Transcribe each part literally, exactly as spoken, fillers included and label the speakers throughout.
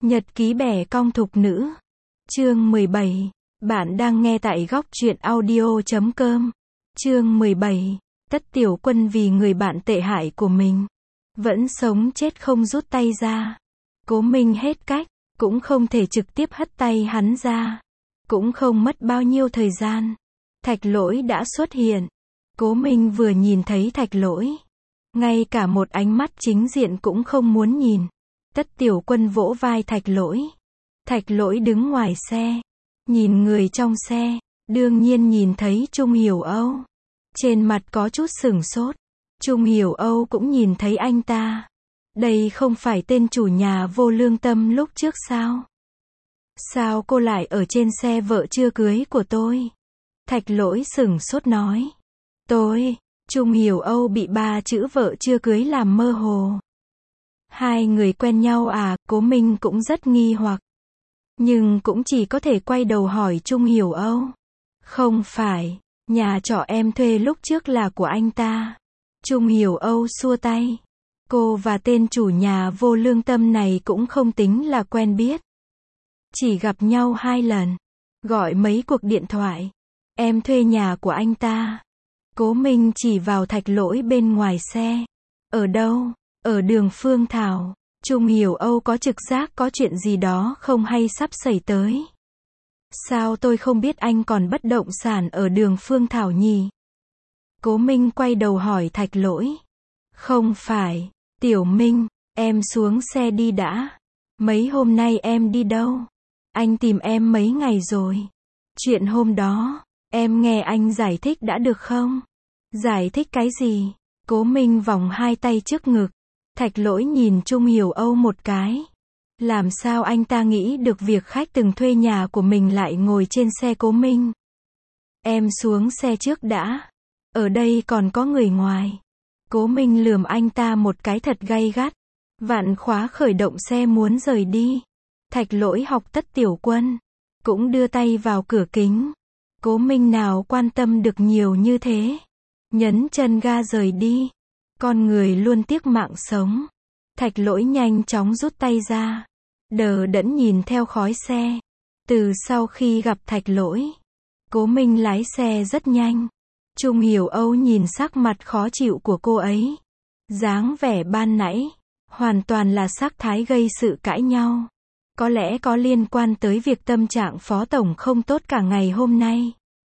Speaker 1: Nhật ký bẻ cong thục nữ. Chương mười bảy. Bạn đang nghe tại góc truyện audio chấm com. Chương mười bảy. Tất Tiểu Quân vì người bạn tệ hại của mình, vẫn sống chết không rút tay ra. Cố Minh hết cách, cũng không thể trực tiếp hất tay hắn ra. Cũng không mất bao nhiêu thời gian, Thạch Lỗi đã xuất hiện. Cố Minh vừa nhìn thấy Thạch Lỗi, ngay cả một ánh mắt chính diện cũng không muốn nhìn. Tất Tiểu Quân vỗ vai Thạch Lỗi. Thạch Lỗi đứng ngoài xe, nhìn người trong xe, đương nhiên nhìn thấy Trung Hiểu Âu. Trên mặt có chút sửng sốt. Trung Hiểu Âu cũng nhìn thấy anh ta. Đây không phải tên chủ nhà vô lương tâm lúc trước sao? Sao cô lại ở trên xe vợ chưa cưới của tôi? Thạch Lỗi sửng sốt nói. Tôi, Trung Hiểu Âu bị ba chữ vợ chưa cưới làm mơ hồ. Hai người quen nhau à? Cố Minh cũng rất nghi hoặc. Nhưng cũng chỉ có thể quay đầu hỏi Trung Hiểu Âu. Không phải, nhà trọ em thuê lúc trước là của anh ta. Trung Hiểu Âu xua tay. Cô và tên chủ nhà vô lương tâm này cũng không tính là quen biết. Chỉ gặp nhau hai lần. Gọi mấy cuộc điện thoại. Em thuê nhà của anh ta. Cố Minh chỉ vào Thạch Lỗi bên ngoài xe. Ở đâu? Ở đường Phương Thảo. Trung Hiểu Âu có trực giác có chuyện gì đó không hay sắp xảy tới. Sao tôi không biết anh còn bất động sản ở đường Phương Thảo nhỉ? Cố Minh quay đầu hỏi Thạch Lỗi. Không phải, Tiểu Minh, em xuống xe đi đã. Mấy hôm nay em đi đâu? Anh tìm em mấy ngày rồi. Chuyện hôm đó, em nghe anh giải thích đã được không? Giải thích cái gì? Cố Minh vòng hai tay trước ngực. Thạch Lỗi nhìn Trung Hiểu Âu một cái. Làm sao anh ta nghĩ được việc khách từng thuê nhà của mình lại ngồi trên xe Cố Minh? Em xuống xe trước đã. Ở đây còn có người ngoài. Cố Minh lườm anh ta một cái thật gay gắt. Vặn khóa khởi động xe muốn rời đi. Thạch Lỗi học Tất Tiểu Quân, cũng đưa tay vào cửa kính. Cố Minh nào quan tâm được nhiều như thế. Nhấn chân ga rời đi. Con người luôn tiếc mạng sống. Thạch Lỗi nhanh chóng rút tay ra. Đờ đẫn nhìn theo khói xe. Từ sau khi gặp Thạch Lỗi, Cố Minh lái xe rất nhanh. Trung Hiểu Âu nhìn sắc mặt khó chịu của cô ấy. Dáng vẻ ban nãy, hoàn toàn là sắc thái gây sự cãi nhau. Có lẽ có liên quan tới việc tâm trạng Phó Tổng không tốt cả ngày hôm nay.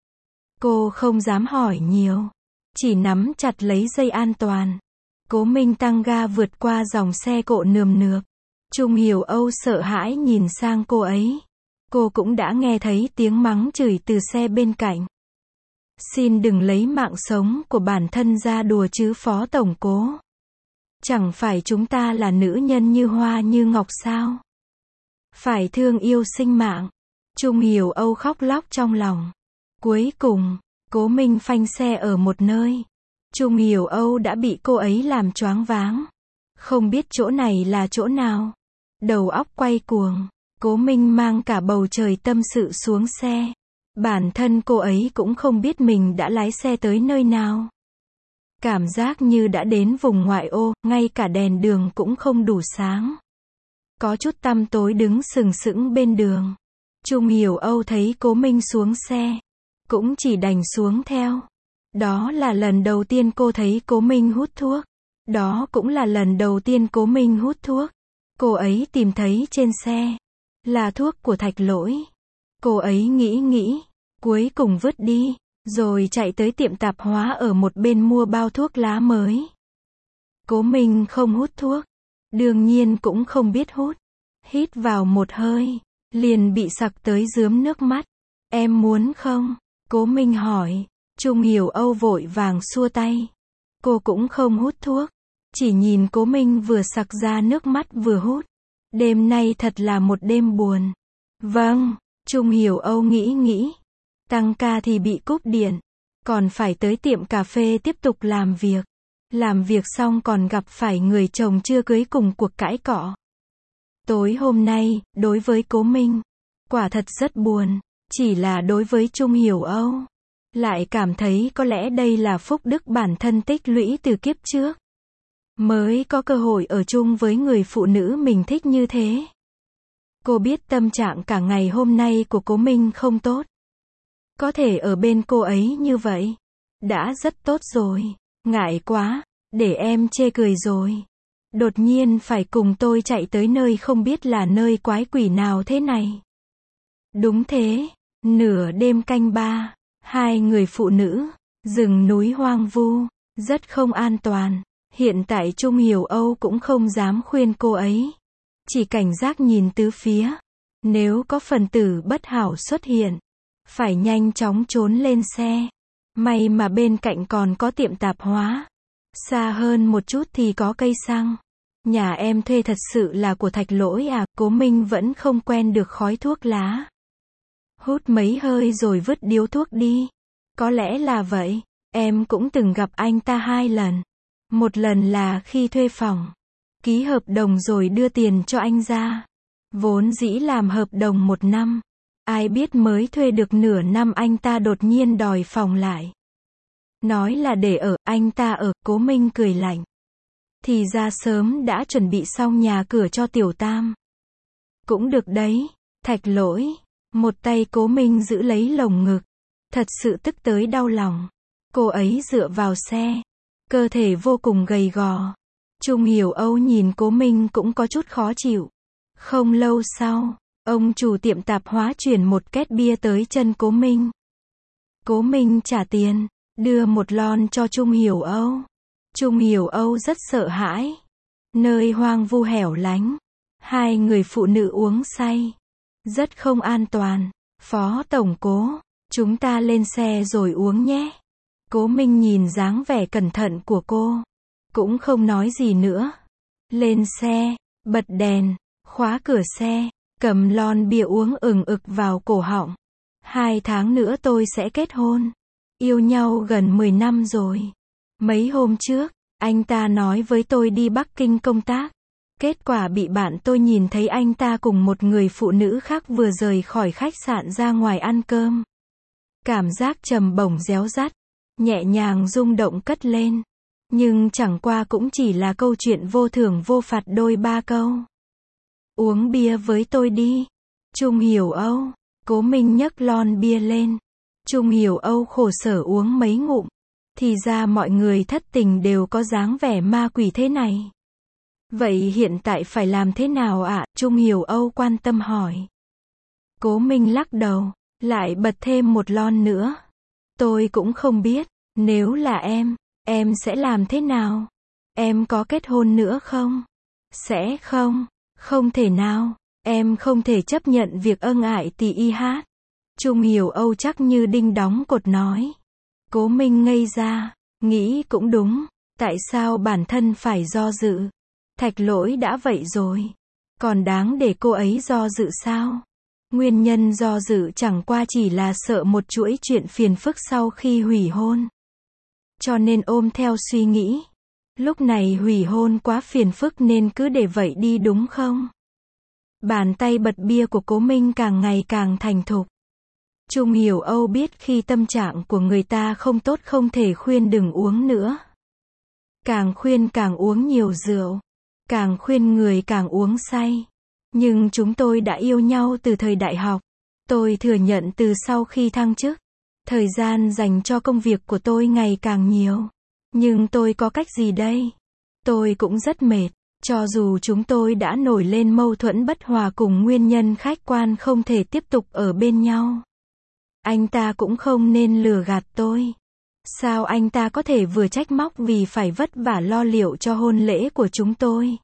Speaker 1: Cô không dám hỏi nhiều, chỉ nắm chặt lấy dây an toàn. Cố Minh tăng ga vượt qua dòng xe cộ nườm nượp. Trung Hiểu Âu sợ hãi nhìn sang cô ấy. Cô cũng đã nghe thấy tiếng mắng chửi từ xe bên cạnh. Xin đừng lấy mạng sống của bản thân ra đùa chứ Phó Tổng Cố. Chẳng phải chúng ta là nữ nhân như hoa như ngọc sao? Phải thương yêu sinh mạng. Trung Hiểu Âu khóc lóc trong lòng. Cuối cùng, Cố Minh phanh xe ở một nơi. Trung Hiểu Âu đã bị cô ấy làm choáng váng. Không biết chỗ này là chỗ nào. Đầu óc quay cuồng. Cố Minh mang cả bầu trời tâm sự xuống xe. Bản thân cô ấy cũng không biết mình đã lái xe tới nơi nào. Cảm giác như đã đến vùng ngoại ô, ngay cả đèn đường cũng không đủ sáng. Có chút tăm tối đứng sừng sững bên đường. Trung Hiểu Âu thấy Cố Minh xuống xe, cũng chỉ đành xuống theo. Đó là lần đầu tiên cô thấy Cố Minh hút thuốc. Đó cũng là lần đầu tiên Cố Minh hút thuốc. Cô ấy tìm thấy trên xe là thuốc của Thạch Lỗi. Cô ấy nghĩ nghĩ, cuối cùng vứt đi, rồi chạy tới tiệm tạp hóa ở một bên mua bao thuốc lá mới. Cố Minh không hút thuốc, đương nhiên cũng không biết hút. Hít vào một hơi, liền bị sặc tới rướm nước mắt. Em muốn không? Cố Minh hỏi. Trung Hiểu Âu vội vàng xua tay. Cô cũng không hút thuốc. Chỉ nhìn Cố Minh vừa sặc ra nước mắt vừa hút. Đêm nay thật là một đêm buồn. Vâng, Trung Hiểu Âu nghĩ nghĩ. Tăng ca thì bị cúp điện. Còn phải tới tiệm cà phê tiếp tục làm việc. Làm việc xong còn gặp phải người chồng chưa cưới cùng cuộc cãi cọ. Tối hôm nay, đối với Cố Minh, quả thật rất buồn. Chỉ là đối với Trung Hiểu Âu, lại cảm thấy có lẽ đây là phúc đức bản thân tích lũy từ kiếp trước. Mới có cơ hội ở chung với người phụ nữ mình thích như thế. Cô biết tâm trạng cả ngày hôm nay của Cố Minh không tốt. Có thể ở bên cô ấy như vậy, đã rất tốt rồi. Ngại quá, để em chê cười rồi. Đột nhiên phải cùng tôi chạy tới nơi không biết là nơi quái quỷ nào thế này. Đúng thế, nửa đêm canh ba, hai người phụ nữ, rừng núi hoang vu, rất không an toàn. Hiện tại Trung Hiểu Âu cũng không dám khuyên cô ấy. Chỉ cảnh giác nhìn tứ phía. Nếu có phần tử bất hảo xuất hiện, phải nhanh chóng trốn lên xe. May mà bên cạnh còn có tiệm tạp hóa. Xa hơn một chút thì có cây xăng. Nhà em thuê thật sự là của Thạch Lỗi à? Cố Minh vẫn không quen được khói thuốc lá. Hút mấy hơi rồi vứt điếu thuốc đi. Có lẽ là vậy. Em cũng từng gặp anh ta hai lần. Một lần là khi thuê phòng. Ký hợp đồng rồi đưa tiền cho anh ra. Vốn dĩ làm hợp đồng một năm. Ai biết mới thuê được nửa năm anh ta đột nhiên đòi phòng lại. Nói là để ở, anh ta ở. Cố Minh cười lạnh. Thì ra sớm đã chuẩn bị xong nhà cửa cho Tiểu Tam. Cũng được đấy. Thạch Lỗi. Một tay Cố Minh giữ lấy lồng ngực. Thật sự tức tới đau lòng. Cô ấy dựa vào xe. Cơ thể vô cùng gầy gò. Trung Hiểu Âu nhìn Cố Minh cũng có chút khó chịu. Không lâu sau, ông chủ tiệm tạp hóa chuyển một két bia tới chân Cố Minh. Cố Minh trả tiền, đưa một lon cho Trung Hiểu Âu. Trung Hiểu Âu rất sợ hãi. Nơi hoang vu hẻo lánh. Hai người phụ nữ uống say. Rất không an toàn. Phó tổng Cố, chúng ta lên xe rồi uống nhé. Cố Minh nhìn dáng vẻ cẩn thận của cô. Cũng không nói gì nữa. Lên xe, bật đèn, khóa cửa xe, cầm lon bia uống ừng ực vào cổ họng. Hai tháng nữa tôi sẽ kết hôn. Yêu nhau gần mười năm rồi. Mấy hôm trước, anh ta nói với tôi đi Bắc Kinh công tác. Kết quả bị bạn tôi nhìn thấy anh ta cùng một người phụ nữ khác vừa rời khỏi khách sạn ra ngoài ăn cơm. Cảm giác trầm bổng réo rắt, nhẹ nhàng rung động cất lên. Nhưng chẳng qua cũng chỉ là câu chuyện vô thưởng vô phạt đôi ba câu. Uống bia với tôi đi. Trung Hiểu Âu. Cố Minh nhấc lon bia lên. Trung Hiểu Âu khổ sở uống mấy ngụm. Thì ra mọi người thất tình đều có dáng vẻ ma quỷ thế này. Vậy hiện tại phải làm thế nào ạ? À? Trung Hiểu Âu quan tâm hỏi. Cố Minh lắc đầu, lại bật thêm một lon nữa. Tôi cũng không biết, nếu là em, em sẽ làm thế nào? Em có kết hôn nữa không? Sẽ không, không thể nào, em không thể chấp nhận việc ân ái tì y hát. Trung Hiểu Âu chắc như đinh đóng cột nói. Cố Minh ngây ra, nghĩ cũng đúng, tại sao bản thân phải do dự? Thạch Lỗi đã vậy rồi, còn đáng để cô ấy do dự sao? Nguyên nhân do dự chẳng qua chỉ là sợ một chuỗi chuyện phiền phức sau khi hủy hôn. Cho nên ôm theo suy nghĩ, lúc này hủy hôn quá phiền phức nên cứ để vậy đi đúng không? Bàn tay bật bia của Cố Minh càng ngày càng thành thục. Trung Hiểu Âu biết khi tâm trạng của người ta không tốt không thể khuyên đừng uống nữa. Càng khuyên càng uống nhiều rượu. Càng khuyên người càng uống say. Nhưng chúng tôi đã yêu nhau từ thời đại học. Tôi thừa nhận từ sau khi thăng chức, thời gian dành cho công việc của tôi ngày càng nhiều. Nhưng tôi có cách gì đây? Tôi cũng rất mệt. Cho dù chúng tôi đã nổi lên mâu thuẫn bất hòa cùng nguyên nhân khách quan không thể tiếp tục ở bên nhau. Anh ta cũng không nên lừa gạt tôi. Sao anh ta có thể vừa trách móc vì phải vất vả lo liệu cho hôn lễ của chúng tôi,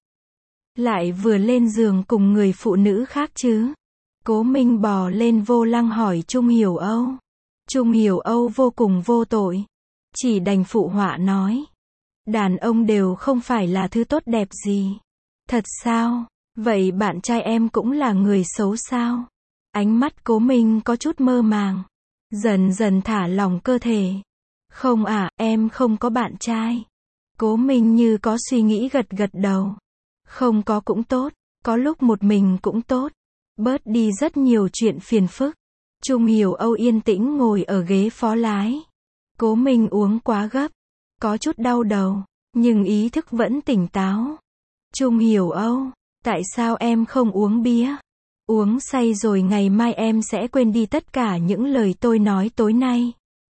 Speaker 1: lại vừa lên giường cùng người phụ nữ khác chứ? Cố Minh bò lên vô lăng hỏi Trung Hiểu Âu. Trung Hiểu Âu vô cùng vô tội. Chỉ đành phụ họa nói. Đàn ông đều không phải là thứ tốt đẹp gì. Thật sao? Vậy bạn trai em cũng là người xấu sao? Ánh mắt Cố Minh có chút mơ màng. Dần dần thả lỏng cơ thể. Không à, em không có bạn trai. Cố Minh như có suy nghĩ gật gật đầu. Không có cũng tốt, có lúc một mình cũng tốt. Bớt đi rất nhiều chuyện phiền phức. Trung Hiểu Âu yên tĩnh ngồi ở ghế phó lái. Cố Minh uống quá gấp, có chút đau đầu, nhưng ý thức vẫn tỉnh táo. Trung Hiểu Âu, tại sao em không uống bia? Uống say rồi ngày mai em sẽ quên đi tất cả những lời tôi nói tối nay.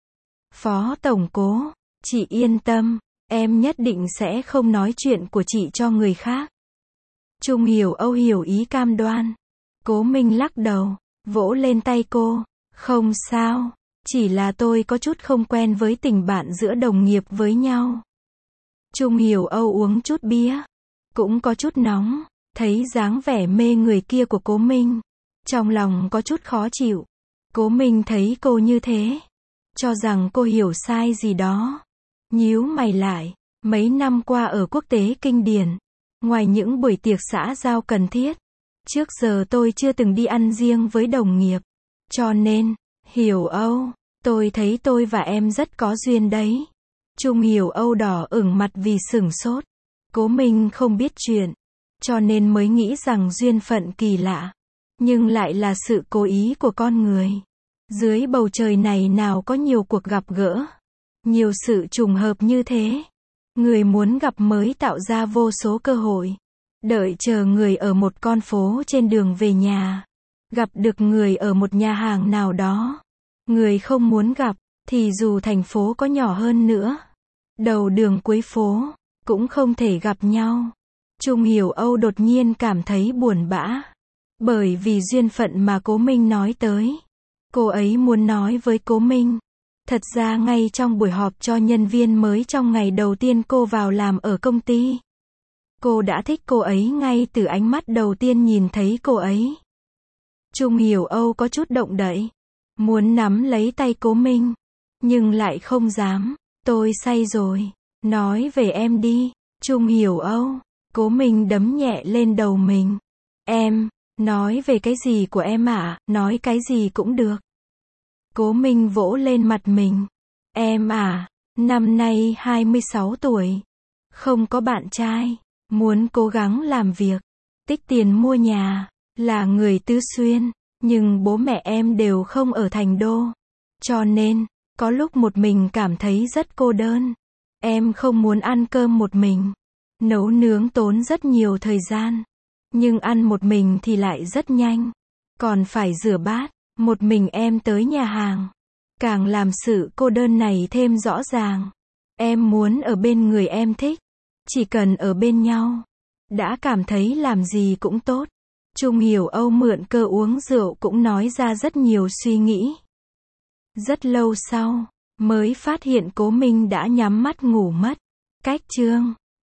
Speaker 1: Phó tổng cố, chị yên tâm, em nhất định sẽ không nói chuyện của chị cho người khác. Trung Hiểu Âu hiểu ý cam đoan. Cố Minh lắc đầu, vỗ lên tay cô. Không sao, chỉ là tôi có chút không quen với tình bạn giữa đồng nghiệp với nhau. Trung Hiểu Âu uống chút bia, cũng có chút nóng, thấy dáng vẻ mê người kia của Cố Minh, trong lòng có chút khó chịu. Cố Minh thấy cô như thế, cho rằng cô hiểu sai gì đó. Nhíu mày lại, mấy năm qua ở Quốc tế Kinh Điển, ngoài những buổi tiệc xã giao cần thiết, trước giờ tôi chưa từng đi ăn riêng với đồng nghiệp. Cho nên, Hiểu Âu, tôi thấy tôi và em rất có duyên đấy. Trung Hiểu Âu đỏ ửng mặt vì sửng sốt. Cố Minh không biết chuyện, cho nên mới nghĩ rằng duyên phận kỳ lạ, nhưng lại là sự cố ý của con người. Dưới bầu trời này nào có nhiều cuộc gặp gỡ, nhiều sự trùng hợp như thế. Người muốn gặp mới tạo ra vô số cơ hội. Đợi chờ người ở một con phố trên đường về nhà, gặp được người ở một nhà hàng nào đó. Người không muốn gặp, thì dù thành phố có nhỏ hơn nữa, đầu đường cuối phố, cũng không thể gặp nhau. Trung Hiểu Âu đột nhiên cảm thấy buồn bã, bởi vì duyên phận mà Cố Minh nói tới. Cô ấy muốn nói với Cố Minh. Thật ra ngay trong buổi họp cho nhân viên mới trong ngày đầu tiên cô vào làm ở công ty, cô đã thích cô ấy ngay từ ánh mắt đầu tiên nhìn thấy cô ấy. Trung Hiểu Âu có chút động đậy, muốn nắm lấy tay Cố Minh, nhưng lại không dám. Tôi say rồi, nói về em đi. Trung Hiểu Âu, Cố Minh đấm nhẹ lên đầu mình. Em, nói về cái gì của em ạ? À? Nói cái gì cũng được. Cố Minh vỗ lên mặt mình. Em à, năm nay hai mươi sáu tuổi, không có bạn trai, muốn cố gắng làm việc, tích tiền mua nhà, là người Tứ Xuyên, nhưng bố mẹ em đều không ở thành đô. Cho nên, có lúc một mình cảm thấy rất cô đơn. Em không muốn ăn cơm một mình. Nấu nướng tốn rất nhiều thời gian, nhưng ăn một mình thì lại rất nhanh. Còn phải rửa bát, một mình em tới nhà hàng, càng làm sự cô đơn này thêm rõ ràng. Em muốn ở bên người em thích, chỉ cần ở bên nhau, đã cảm thấy làm gì cũng tốt. Trung Hiểu Âu mượn cơ uống rượu cũng nói ra rất nhiều suy nghĩ. Rất lâu sau, mới phát hiện Cố Minh đã nhắm mắt ngủ mất. Cách chương